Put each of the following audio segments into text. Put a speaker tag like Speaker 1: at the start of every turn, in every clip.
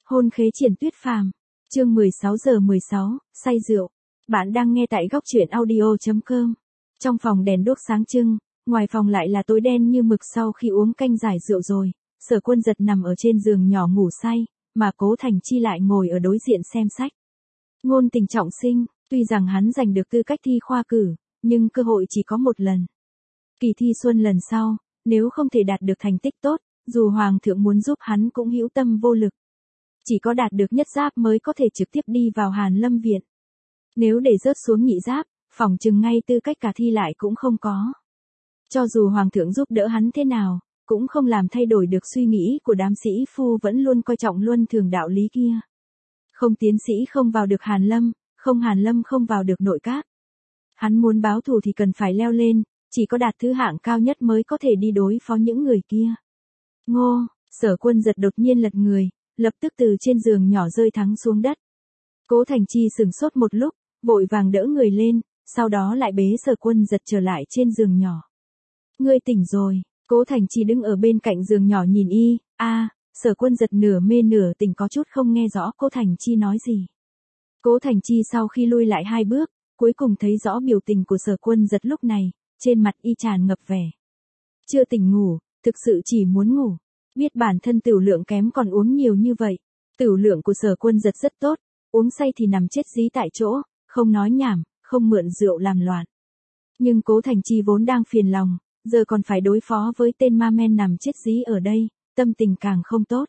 Speaker 1: Hôn khế triển tuyết phàm. Chương 16:16, say rượu. Bạn đang nghe tại góc truyện audio.com. Trong phòng đèn đuốc sáng trưng, ngoài phòng lại là tối đen như mực sau khi uống canh giải rượu rồi. Sở Quân Giật nằm ở trên giường nhỏ ngủ say, mà Cố Thành Chi lại ngồi ở đối diện xem sách. Ngôn tình trọng sinh, tuy rằng hắn giành được tư cách thi khoa cử, nhưng cơ hội chỉ có một lần. Kỳ thi xuân lần sau, nếu không thể đạt được thành tích tốt, dù Hoàng thượng muốn giúp hắn cũng hữu tâm vô lực. Chỉ có đạt được nhất giáp mới có thể trực tiếp đi vào Hàn Lâm Viện. Nếu để rớt xuống nhị giáp, phỏng chừng ngay tư cách cả thi lại cũng không có. Cho dù Hoàng thượng giúp đỡ hắn thế nào, cũng không làm thay đổi được suy nghĩ của đám sĩ phu vẫn luôn coi trọng luân thường đạo lý kia. Không tiến sĩ không vào được Hàn Lâm, không Hàn Lâm không vào được nội các. Hắn muốn báo thù thì cần phải leo lên, chỉ có đạt thứ hạng cao nhất mới có thể đi đối phó những người kia. Ngô, Sở Quân Giật đột nhiên lật người, lập tức từ trên giường nhỏ rơi thẳng xuống đất. Cố Thành Chi sửng sốt một lúc, vội vàng đỡ người lên, sau đó lại bế Sở Quân Giật trở lại trên giường nhỏ. Ngươi tỉnh rồi. Cố Thành Chi đứng ở bên cạnh giường nhỏ nhìn y. Sở Quân Giật nửa mê nửa tỉnh có chút không nghe rõ Cố Thành Chi nói gì. Cố Thành Chi sau khi lui lại 2 bước, cuối cùng thấy rõ biểu tình của Sở Quân Giật lúc này, trên mặt y tràn ngập vẻ. Chưa tỉnh ngủ, thực sự chỉ muốn ngủ. Biết bản thân tửu lượng kém còn uống nhiều như vậy. Tửu lượng của Sở Quân Giật rất tốt, uống say thì nằm chết dí tại chỗ, không nói nhảm, không mượn rượu làm loạn. Nhưng Cố Thành Chi vốn đang phiền lòng, giờ còn phải đối phó với tên ma men nằm chết dí ở đây, tâm tình càng không tốt.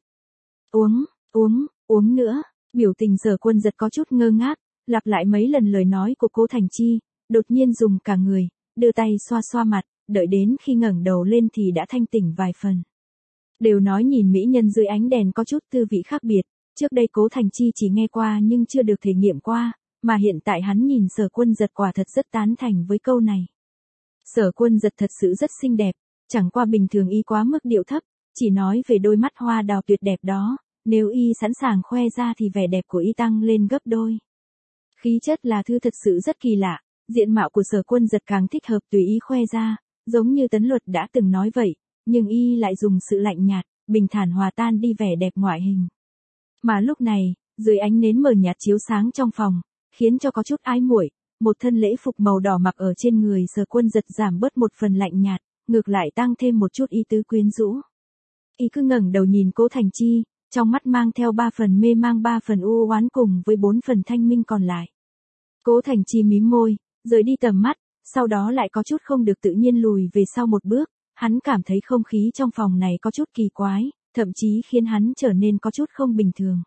Speaker 1: Uống nữa. Biểu tình Sở Quân Giật có chút ngơ ngác, lặp lại mấy lần lời nói của Cố Thành Chi, đột nhiên dùng cả người, đưa tay xoa xoa mặt, đợi đến khi ngẩng đầu lên thì đã thanh tỉnh vài phần. Đều nói nhìn mỹ nhân dưới ánh đèn có chút tư vị khác biệt, trước đây Cố Thành Chi chỉ nghe qua nhưng chưa được thể nghiệm qua, mà hiện tại hắn nhìn Sở Quân Giật quả thật rất tán thành với câu này. Sở Quân Giật thật sự rất xinh đẹp, chẳng qua bình thường y quá mức điệu thấp, chỉ nói về đôi mắt hoa đào tuyệt đẹp đó, nếu y sẵn sàng khoe ra thì vẻ đẹp của y tăng lên gấp đôi. Khí chất là thứ thật sự rất kỳ lạ, diện mạo của Sở Quân Giật càng thích hợp tùy ý khoe ra, giống như Tấn Luật đã từng nói vậy, nhưng y lại dùng sự lạnh nhạt, bình thản hòa tan đi vẻ đẹp ngoại hình. Mà lúc này, dưới ánh nến mờ nhạt chiếu sáng trong phòng, khiến cho có chút ái muội, một thân lễ phục màu đỏ mặc ở trên người Sở Quân Giật giảm bớt một phần lạnh nhạt, ngược lại tăng thêm một chút ý tứ quyến rũ. Y cứ ngẩng đầu nhìn Cố Thành Chi, trong mắt mang theo 3 phần mê mang 3 phần u oán cùng với 4 phần thanh minh còn lại. Cố Thành Chi mím môi, rời đi tầm mắt, sau đó lại có chút không được tự nhiên lùi về sau một bước, hắn cảm thấy không khí trong phòng này có chút kỳ quái, thậm chí khiến hắn trở nên có chút không bình thường.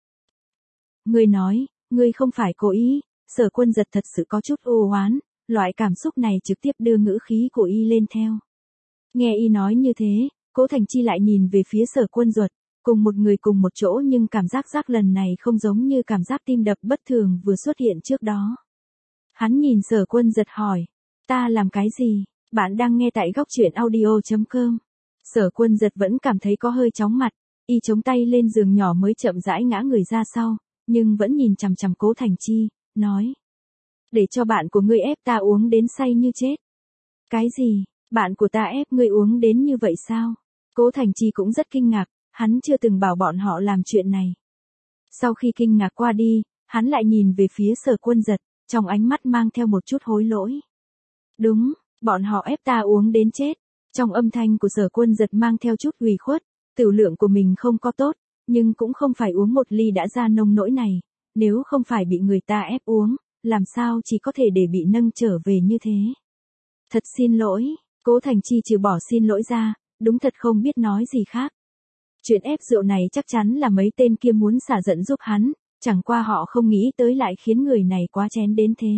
Speaker 1: Ngươi nói, ngươi không phải cố ý. Sở Quân Giật thật sự có chút u oán, loại cảm xúc này trực tiếp đưa ngữ khí của y lên theo. Nghe y nói như thế, Cố Thành Chi lại nhìn về phía Sở Quân Giật, cùng một người cùng một chỗ nhưng cảm giác lần này không giống như cảm giác tim đập bất thường vừa xuất hiện trước đó. Hắn nhìn Sở Quân Giật hỏi, ta làm cái gì? Bạn đang nghe tại góc truyện audio.com. Sở Quân Giật vẫn cảm thấy có hơi chóng mặt, y chống tay lên giường nhỏ mới chậm rãi ngã người ra sau, nhưng vẫn nhìn chằm chằm Cố Thành Chi, nói. Để cho bạn của ngươi ép ta uống đến say như chết. Cái gì? Bạn của ta ép ngươi uống đến như vậy sao? Cố Thành Chi cũng rất kinh ngạc, hắn chưa từng bảo bọn họ làm chuyện này. Sau khi kinh ngạc qua đi, hắn lại nhìn về phía Sở Quân Giật, trong ánh mắt mang theo một chút hối lỗi. Đúng, bọn họ ép ta uống đến chết. Trong âm thanh của Sở Quân Giật mang theo chút ủy khuất, tửu lượng của mình không có tốt, nhưng cũng không phải uống một ly đã ra nông nỗi này, nếu không phải bị người ta ép uống, làm sao chỉ có thể để bị nâng trở về như thế. Thật xin lỗi. Cố Thành Chi trừ bỏ xin lỗi ra, đúng thật không biết nói gì khác. Chuyện ép rượu này chắc chắn là mấy tên kia muốn xả giận giúp hắn, chẳng qua họ không nghĩ tới lại khiến người này quá chén đến thế.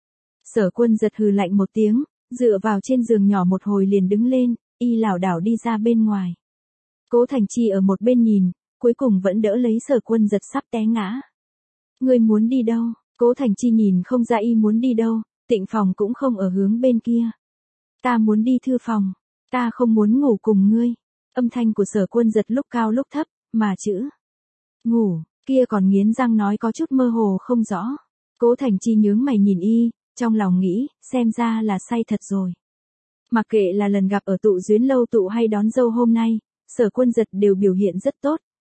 Speaker 1: Sở Quân Giật hừ lạnh một tiếng, dựa vào trên giường nhỏ một hồi liền đứng lên, y lảo đảo đi ra bên ngoài. Cố Thành Chi ở một bên nhìn, cuối cùng vẫn đỡ lấy Sở Quân Giật sắp té ngã. Ngươi muốn đi đâu? Cố Thành Chi nhìn không ra y muốn đi đâu, Tịnh phòng cũng không ở hướng bên kia. Ta muốn đi thư phòng, ta không muốn ngủ cùng ngươi. Âm thanh của Sở Quân Giật lúc cao lúc thấp, mà chữ ngủ kia còn nghiến răng nói có chút mơ hồ không rõ. Cố Thành Chi nhướng mày nhìn y, trong lòng nghĩ, xem ra là say thật rồi. Mặc kệ là lần gặp ở tụ duyến lâu tụ hay đón dâu hôm nay, Sở Quân Giật đều biểu hiện rất tốt,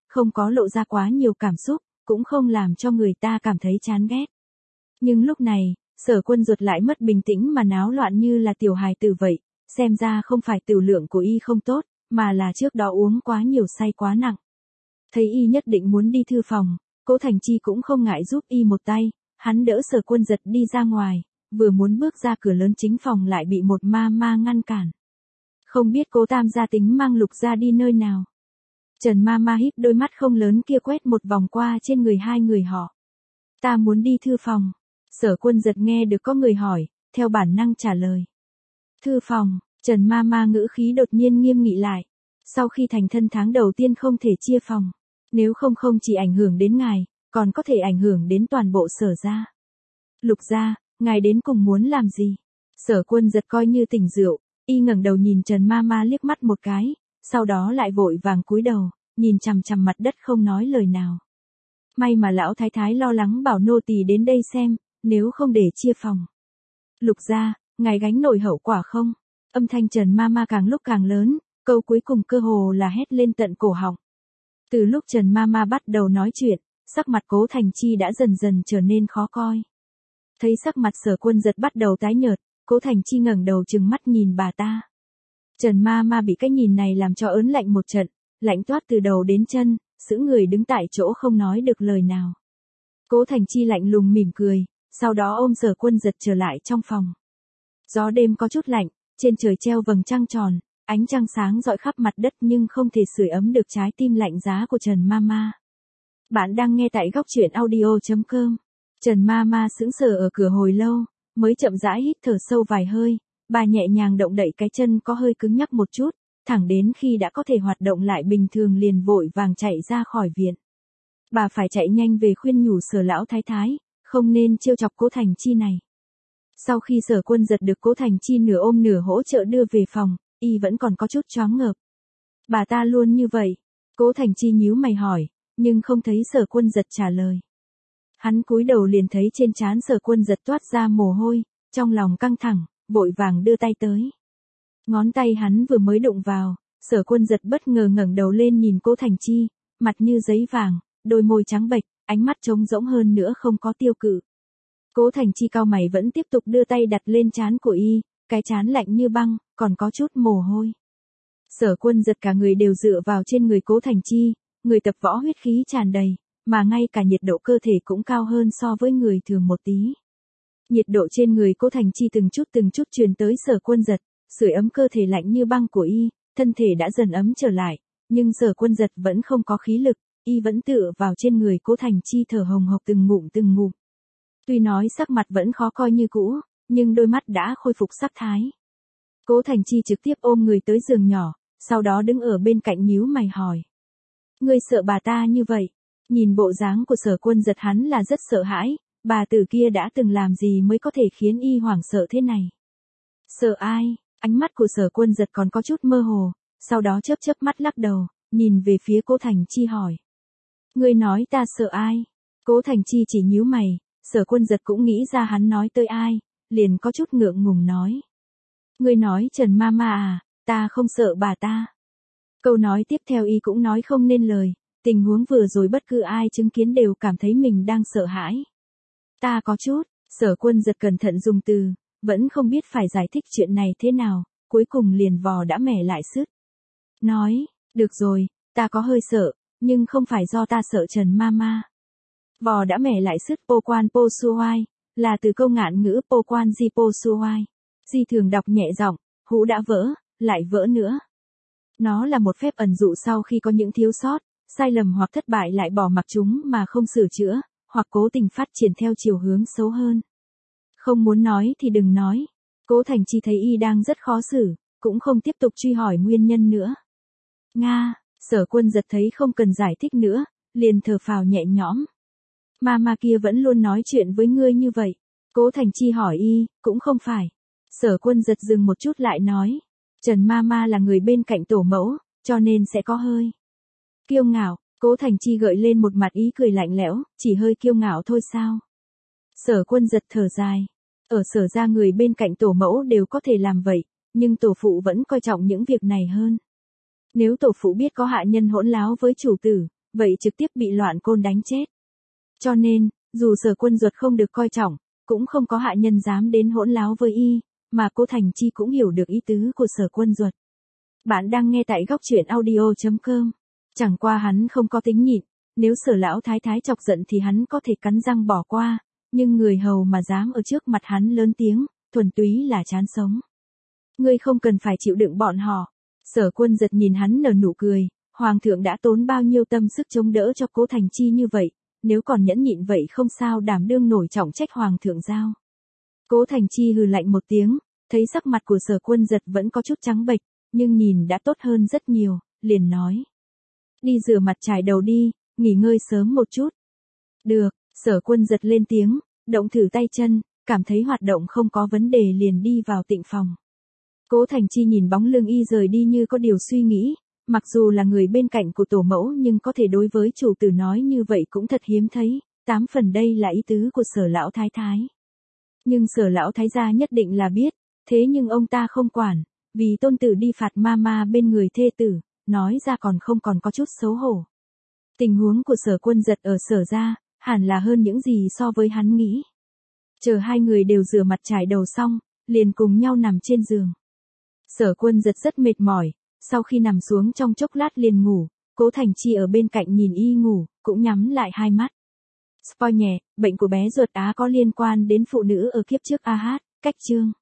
Speaker 1: không có lộ ra quá nhiều cảm xúc, cũng không làm cho người ta cảm thấy chán ghét. Nhưng lúc này, Sở Quân Duật lại mất bình tĩnh mà náo loạn như là tiểu hài tử vậy, xem ra không phải tiểu lượng của y không tốt, mà là trước đó uống quá nhiều say quá nặng. Thấy y nhất định muốn đi thư phòng, Cố Thành Chi cũng không ngại giúp y một tay, hắn đỡ Sở Quân Duật đi ra ngoài, vừa muốn bước ra cửa lớn chính phòng lại bị một ma ma ngăn cản. Không biết Cố Tam gia tính mang Lục gia đi nơi nào. Trần ma ma híp đôi mắt không lớn kia quét một vòng qua trên người hai người họ. Ta muốn đi thư phòng. Sở Quân Duật nghe được có người hỏi, theo bản năng trả lời. Thư phòng, Trần ma ma ngữ khí đột nhiên nghiêm nghị lại. Sau khi thành thân tháng đầu tiên không thể chia phòng. Nếu không chỉ ảnh hưởng đến ngài, còn có thể ảnh hưởng đến toàn bộ Sở gia. Lục gia, ngài đến cùng muốn làm gì? Sở Quân Duật coi như tỉnh rượu, y ngẩng đầu nhìn Trần ma ma liếc mắt một cái, sau đó lại vội vàng cúi đầu, nhìn chằm chằm mặt đất không nói lời nào. May mà lão thái thái lo lắng bảo nô tỳ đến đây xem, nếu không để chia phòng. Lục gia, ngài gánh nổi hậu quả không? Âm thanh Trần ma ma càng lúc càng lớn, câu cuối cùng cơ hồ là hét lên tận cổ họng. Từ lúc Trần ma ma bắt đầu nói chuyện, sắc mặt Cố Thành Chi đã dần dần trở nên khó coi. Thấy sắc mặt Sở Quân Duật bắt đầu tái nhợt, Cố Thành Chi ngẩng đầu trừng mắt nhìn bà ta. Trần ma ma bị cái nhìn này làm cho ớn lạnh một trận, lạnh toát từ đầu đến chân, sững người đứng tại chỗ không nói được lời nào. Cố Thành Chi lạnh lùng mỉm cười, sau đó ôm Sở Quân Duật trở lại trong phòng. Gió đêm có chút lạnh, trên trời treo vầng trăng tròn, ánh trăng sáng rọi khắp mặt đất nhưng không thể sưởi ấm được trái tim lạnh giá của Trần ma ma. Bạn đang nghe tại góc truyện audio.com. Trần ma ma sững sờ ở cửa hồi lâu, mới chậm rãi hít thở sâu vài hơi, bà nhẹ nhàng động đậy cái chân có hơi cứng nhắc một chút, thẳng đến khi đã có thể hoạt động lại bình thường liền vội vàng chạy ra khỏi viện. Bà phải chạy nhanh về khuyên nhủ Sở lão thái thái, không nên trêu chọc Cố Thành Chi này. Sau khi Sở Quân Duật được Cố Thành Chi nửa ôm nửa hỗ trợ đưa về phòng, y vẫn còn có chút choáng ngợp. Bà ta luôn như vậy. Cố Thành Chi nhíu mày hỏi, nhưng không thấy Sở Quân Duật trả lời. Hắn cúi đầu liền thấy trên trán Sở Quân Duật toát ra mồ hôi, trong lòng căng thẳng, vội vàng đưa tay tới. Ngón tay hắn vừa mới đụng vào, Sở Quân Duật bất ngờ ngẩng đầu lên nhìn Cố Thành Chi, mặt như giấy vàng, đôi môi trắng bệch, ánh mắt trống rỗng hơn nữa không có tiêu cự. Cố Thành Chi cau mày vẫn tiếp tục đưa tay đặt lên trán của y, cái trán lạnh như băng, còn có chút mồ hôi. Sở Quân Duật cả người đều dựa vào trên người Cố Thành Chi, người tập võ huyết khí tràn đầy, mà ngay cả nhiệt độ cơ thể cũng cao hơn so với người thường một tí. Nhiệt độ trên người Cố Thành Chi từng chút truyền tới Sở Quân Duật, sưởi ấm cơ thể lạnh như băng của y, thân thể đã dần ấm trở lại, nhưng Sở Quân Duật vẫn không có khí lực, y vẫn tựa vào trên người Cố Thành Chi thở hồng hộc từng ngụm. Tuy nói sắc mặt vẫn khó coi như cũ, nhưng đôi mắt đã khôi phục sắc thái. Cố Thành Chi trực tiếp ôm người tới giường nhỏ, sau đó đứng ở bên cạnh nhíu mày hỏi. Ngươi sợ bà ta như vậy? Nhìn bộ dáng của Sở Quân Duật hắn là rất sợ hãi, bà tử kia đã từng làm gì mới có thể khiến y hoảng sợ thế này? Sợ ai? Ánh mắt của Sở Quân Duật còn có chút mơ hồ, sau đó chớp mắt lắc đầu, nhìn về phía Cố Thành Chi hỏi. Ngươi nói ta sợ ai? Cố Thành Chi chỉ nhíu mày, Sở Quân Duật cũng nghĩ ra hắn nói tới ai, liền có chút ngượng ngùng nói. Ngươi nói Trần ma ma à, ta không sợ bà ta. Câu nói tiếp theo y cũng nói không nên lời, tình huống vừa rồi bất cứ ai chứng kiến đều cảm thấy mình đang sợ hãi. Ta có chút, Sở Quân Duật cẩn thận dùng từ, vẫn không biết phải giải thích chuyện này thế nào, cuối cùng liền vò đã mẻ lại sứt. Nói, được rồi, ta có hơi sợ, nhưng không phải do ta sợ Trần ma ma. Vò đã mẻ lại sứt po quan po suai, là từ câu ngạn ngữ po quan di po suai. Di thường đọc nhẹ giọng, hũ đã vỡ, lại vỡ nữa. Nó là một phép ẩn dụ sau khi có những thiếu sót, sai lầm hoặc thất bại lại bỏ mặc chúng mà không sửa chữa, hoặc cố tình phát triển theo chiều hướng xấu hơn. Không muốn nói thì đừng nói. Cố Thành Chi thấy y đang rất khó xử, cũng không tiếp tục truy hỏi nguyên nhân nữa. Nga, Sở Quân Duật thấy không cần giải thích nữa, liền thở phào nhẹ nhõm. Ma kia vẫn luôn nói chuyện với ngươi như vậy. Cố Thành Chi hỏi y, cũng không phải. Sở Quân Duật dừng một chút lại nói. Trần ma là người bên cạnh tổ mẫu, cho nên sẽ có hơi kiêu ngạo. Cố Thành Chi gợi lên một mặt ý cười lạnh lẽo, chỉ hơi kiêu ngạo thôi sao? Sở Quân Duật thở dài. Ở Sở gia người bên cạnh tổ mẫu đều có thể làm vậy, nhưng tổ phụ vẫn coi trọng những việc này hơn. Nếu tổ phụ biết có hạ nhân hỗn láo với chủ tử, vậy trực tiếp bị loạn côn đánh chết. Cho nên, dù Sở Quân Duật không được coi trọng, cũng không có hạ nhân dám đến hỗn láo với y, mà Cố Thành Chi cũng hiểu được ý tứ của Sở Quân Duật. Bạn đang nghe tại góc truyện audio.com. Chẳng qua hắn không có tính nhịn, nếu Sở lão thái thái chọc giận thì hắn có thể cắn răng bỏ qua, nhưng người hầu mà dám ở trước mặt hắn lớn tiếng, thuần túy là chán sống. Ngươi không cần phải chịu đựng bọn họ. Sở Quân Duật nhìn hắn nở nụ cười, hoàng thượng đã tốn bao nhiêu tâm sức chống đỡ cho Cố Thành Chi như vậy, nếu còn nhẫn nhịn vậy không sao đảm đương nổi trọng trách hoàng thượng giao. Cố Thành Chi hừ lạnh một tiếng, thấy sắc mặt của Sở Quân Duật vẫn có chút trắng bệch, nhưng nhìn đã tốt hơn rất nhiều, liền nói. Đi rửa mặt chải đầu đi, nghỉ ngơi sớm một chút. Được, Sở Quân Duật lên tiếng, động thử tay chân, cảm thấy hoạt động không có vấn đề liền đi vào tịnh phòng. Cố Thành Chi nhìn bóng lưng y rời đi như có điều suy nghĩ, mặc dù là người bên cạnh của tổ mẫu nhưng có thể đối với chủ tử nói như vậy cũng thật hiếm thấy, 8 phần đây là ý tứ của Sở lão thái thái. Nhưng Sở lão thái gia nhất định là biết, thế nhưng ông ta không quản, vì tôn tử đi phạt ma bên người thê tử, nói ra còn có chút xấu hổ. Tình huống của Sở Quân Duật ở Sở gia, hẳn là hơn những gì so với hắn nghĩ. Chờ hai người đều rửa mặt chải đầu xong, liền cùng nhau nằm trên giường. Sở Quân Duật rất mệt mỏi, sau khi nằm xuống trong chốc lát liền ngủ, Cố Thành Chi ở bên cạnh nhìn y ngủ, cũng nhắm lại hai mắt. Spoil nhẹ, bệnh của bé ruột Á có liên quan đến phụ nữ ở kiếp trước cách chương.